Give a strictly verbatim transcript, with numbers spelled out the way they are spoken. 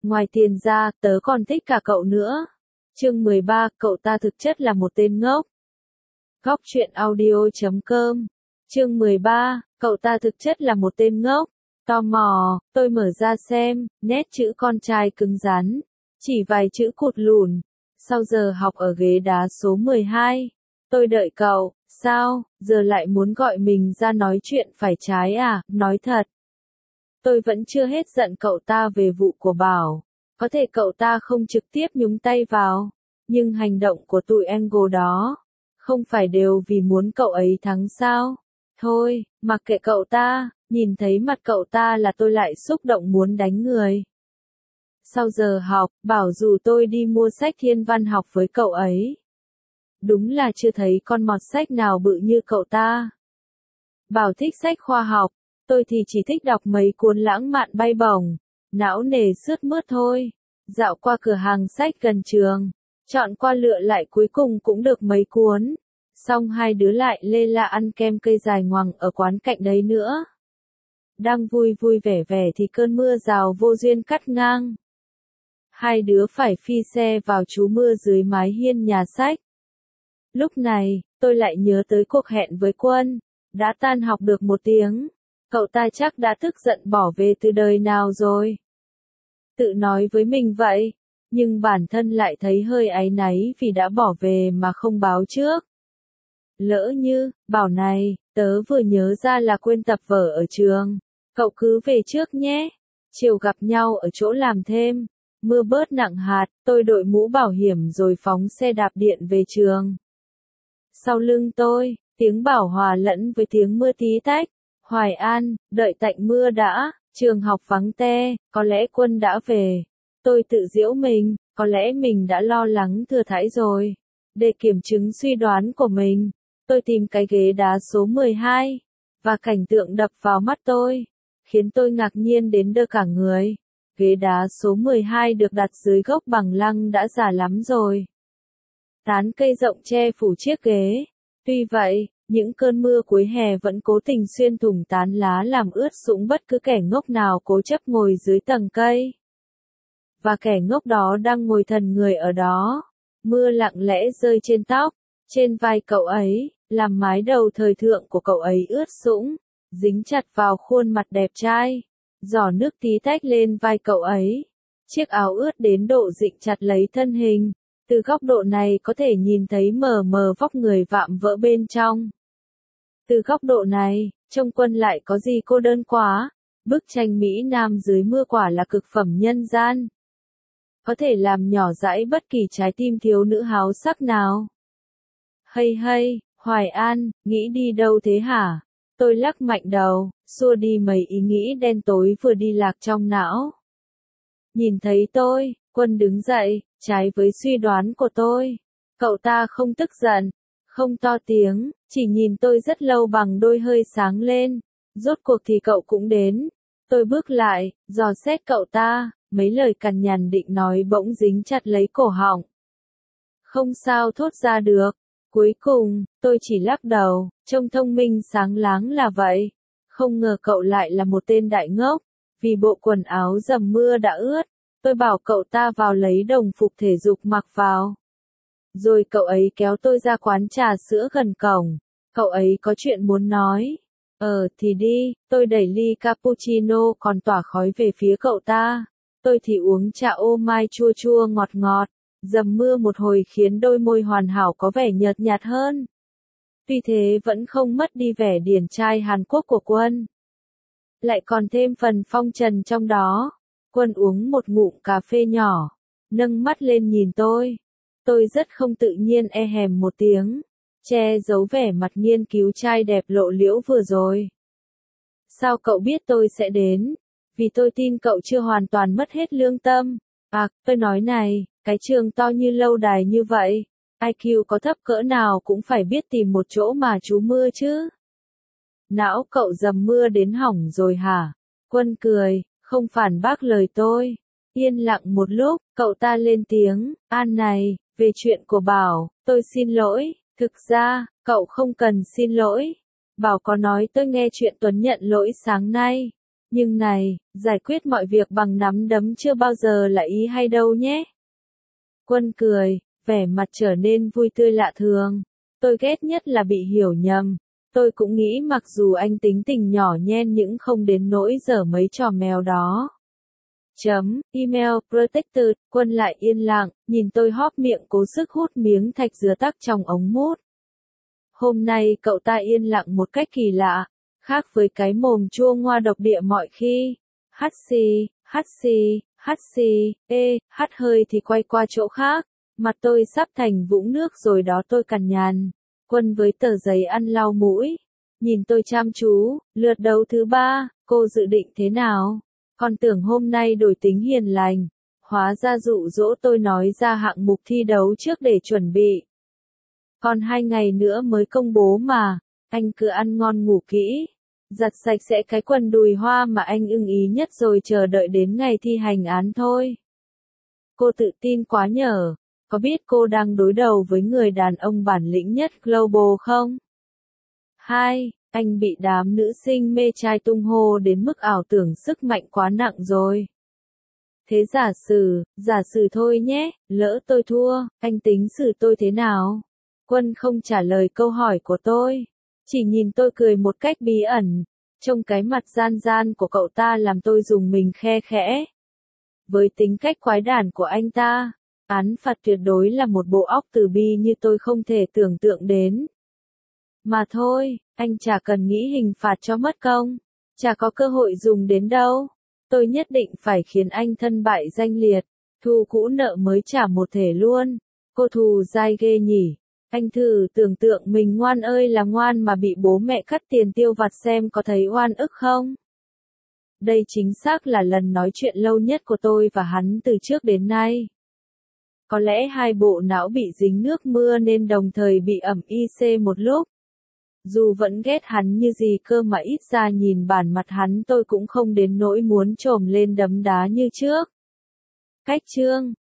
Ngoài tiền ra, tớ còn thích cả cậu nữa. Chương mười ba, cậu ta thực chất là một tên ngốc. Góc truyện audio chấm com. Chương mười ba, cậu ta thực chất là một tên ngốc. Tò mò, tôi mở ra xem, nét chữ con trai cứng rắn, chỉ vài chữ cụt lùn. Sau giờ học ở ghế đá số mười hai, tôi đợi cậu, sao, giờ lại muốn gọi mình ra nói chuyện phải trái à, nói thật. Tôi vẫn chưa hết giận cậu ta về vụ của Bảo. Có thể cậu ta không trực tiếp nhúng tay vào, nhưng hành động của tụi Angle đó, không phải đều vì muốn cậu ấy thắng sao? Thôi, mặc kệ cậu ta, nhìn thấy mặt cậu ta là tôi lại xúc động muốn đánh người. Sau giờ học, Bảo rủ tôi đi mua sách thiên văn học với cậu ấy. Đúng là chưa thấy con mọt sách nào bự như cậu ta. Bảo thích sách khoa học, tôi thì chỉ thích đọc mấy cuốn lãng mạn bay bổng, não nề sướt mướt thôi. Dạo qua cửa hàng sách gần trường, chọn qua lựa lại cuối cùng cũng được mấy cuốn. Xong hai đứa lại lê la ăn kem cây dài ngoằng ở quán cạnh đấy nữa. Đang vui vui vẻ vẻ thì cơn mưa rào vô duyên cắt ngang. Hai đứa phải phi xe vào trú mưa dưới mái hiên nhà sách. Lúc này, tôi lại nhớ tới cuộc hẹn với Quân. Đã tan học được một tiếng, cậu ta chắc đã tức giận bỏ về từ đời nào rồi. Tự nói với mình vậy, nhưng bản thân lại thấy hơi áy náy vì đã bỏ về mà không báo trước. Lỡ như, Bảo này, tớ vừa nhớ ra là quên tập vở ở trường, cậu cứ về trước nhé. Chiều gặp nhau ở chỗ làm thêm, mưa bớt nặng hạt, tôi đội mũ bảo hiểm rồi phóng xe đạp điện về trường. Sau lưng tôi, tiếng Bảo hòa lẫn với tiếng mưa tí tách. Hoài An, đợi tạnh mưa đã, trường học vắng te, có lẽ Quân đã về. Tôi tự giễu mình, có lẽ mình đã lo lắng thừa thãi rồi. Để kiểm chứng suy đoán của mình, tôi tìm cái ghế đá số mười hai, và cảnh tượng đập vào mắt tôi, khiến tôi ngạc nhiên đến đơ cả người. Ghế đá số mười hai được đặt dưới gốc bằng lăng đã già lắm rồi. Tán cây rộng che phủ chiếc ghế. Tuy vậy, những cơn mưa cuối hè vẫn cố tình xuyên thủng tán lá làm ướt sũng bất cứ kẻ ngốc nào cố chấp ngồi dưới tầng cây. Và kẻ ngốc đó đang ngồi thần người ở đó. Mưa lặng lẽ rơi trên tóc, trên vai cậu ấy, làm mái đầu thời thượng của cậu ấy ướt sũng, dính chặt vào khuôn mặt đẹp trai. Giọt nước tí tách lên vai cậu ấy. Chiếc áo ướt đến độ dịnh chặt lấy thân hình. Từ góc độ này có thể nhìn thấy mờ mờ vóc người vạm vỡ bên trong. Từ góc độ này, trông Quân lại có gì cô đơn quá. Bức tranh Mỹ Nam dưới mưa quả là cực phẩm nhân gian. Có thể làm nhỏ dãi bất kỳ trái tim thiếu nữ háo sắc nào. Hay hay, Hoài An, nghĩ đi đâu thế hả? Tôi lắc mạnh đầu, xua đi mấy ý nghĩ đen tối vừa đi lạc trong não. Nhìn thấy tôi, Quân đứng dậy, trái với suy đoán của tôi. Cậu ta không tức giận, không to tiếng, chỉ nhìn tôi rất lâu bằng đôi hơi sáng lên. Rốt cuộc thì cậu cũng đến. Tôi bước lại, dò xét cậu ta, mấy lời cằn nhằn định nói bỗng dính chặt lấy cổ họng. Không sao thốt ra được. Cuối cùng, tôi chỉ lắc đầu, trông thông minh sáng láng là vậy. Không ngờ cậu lại là một tên đại ngốc, vì bộ quần áo dầm mưa đã ướt. Tôi bảo cậu ta vào lấy đồng phục thể dục mặc vào. Rồi cậu ấy kéo tôi ra quán trà sữa gần cổng. Cậu ấy có chuyện muốn nói. Ờ thì đi, tôi đẩy ly cappuccino còn tỏa khói về phía cậu ta. Tôi thì uống trà ô mai chua chua ngọt ngọt. Dầm mưa một hồi khiến đôi môi hoàn hảo có vẻ nhợt nhạt hơn. Tuy thế vẫn không mất đi vẻ điển trai Hàn Quốc của Quân. Lại còn thêm phần phong trần trong đó. Quân uống một ngụm cà phê nhỏ, nâng mắt lên nhìn tôi. Tôi rất không tự nhiên e hèm một tiếng, che giấu vẻ mặt nghiên cứu trai đẹp lộ liễu vừa rồi. Sao cậu biết tôi sẽ đến? Vì tôi tin cậu chưa hoàn toàn mất hết lương tâm. À, tôi nói này, cái trường to như lâu đài như vậy, i kiu có thấp cỡ nào cũng phải biết tìm một chỗ mà trú mưa chứ. Não cậu dầm mưa đến hỏng rồi hả? Quân cười, không phản bác lời tôi. Yên lặng một lúc, cậu ta lên tiếng, An này, về chuyện của Bảo, tôi xin lỗi, thực ra, cậu không cần xin lỗi. Bảo có nói tôi nghe chuyện Tuấn nhận lỗi sáng nay. Nhưng này, giải quyết mọi việc bằng nắm đấm chưa bao giờ là ý hay đâu nhé. Quân cười, vẻ mặt trở nên vui tươi lạ thường. Tôi ghét nhất là bị hiểu nhầm. Tôi cũng nghĩ mặc dù anh tính tình nhỏ nhen nhưng không đến nỗi dở mấy trò mèo đó. Chấm, email, protected, Quân lại yên lặng, nhìn tôi hóp miệng cố sức hút miếng thạch dứa tắc trong ống mút. Hôm nay cậu ta yên lặng một cách kỳ lạ, khác với cái mồm chua ngoa độc địa mọi khi. Hắt xì, hắt xì, hắt xì, ê, hắt hơi thì quay qua chỗ khác. Mặt tôi sắp thành vũng nước rồi đó, tôi cằn nhằn. Quân với tờ giấy ăn lau mũi. Nhìn tôi chăm chú, lượt đấu thứ ba, cô dự định thế nào? Con tưởng hôm nay đổi tính hiền lành. Hóa ra dụ dỗ tôi nói ra hạng mục thi đấu trước để chuẩn bị. Còn hai ngày nữa mới công bố mà. Anh cứ ăn ngon ngủ kỹ. Giặt sạch sẽ cái quần đùi hoa mà anh ưng ý nhất rồi chờ đợi đến ngày thi hành án thôi. Cô tự tin quá nhở. Có biết cô đang đối đầu với người đàn ông bản lĩnh nhất Global không? Hai, anh bị đám nữ sinh mê trai tung hô đến mức ảo tưởng sức mạnh quá nặng rồi. Thế giả sử, giả sử thôi nhé, lỡ tôi thua, anh tính xử tôi thế nào? Quân không trả lời câu hỏi của tôi, chỉ nhìn tôi cười một cách bí ẩn. Trông cái mặt gian gian của cậu ta làm tôi rùng mình khe khẽ. Với tính cách quái đản của anh ta, án phạt tuyệt đối là một bộ óc từ bi như tôi không thể tưởng tượng đến. Mà thôi, anh chả cần nghĩ hình phạt cho mất công, chả có cơ hội dùng đến đâu. Tôi nhất định phải khiến anh thân bại danh liệt, thù cũ nợ mới trả một thể luôn. Cô thù dai ghê nhỉ. Anh thử tưởng tượng mình ngoan ơi là ngoan mà bị bố mẹ cắt tiền tiêu vặt xem có thấy oan ức không? Đây chính xác là lần nói chuyện lâu nhất của tôi và hắn từ trước đến nay. Có lẽ hai bộ não bị dính nước mưa nên đồng thời bị ẩm i xê một lúc. Dù vẫn ghét hắn như gì cơ mà ít ra nhìn bản mặt hắn tôi cũng không đến nỗi muốn trồm lên đấm đá như trước. Cách chương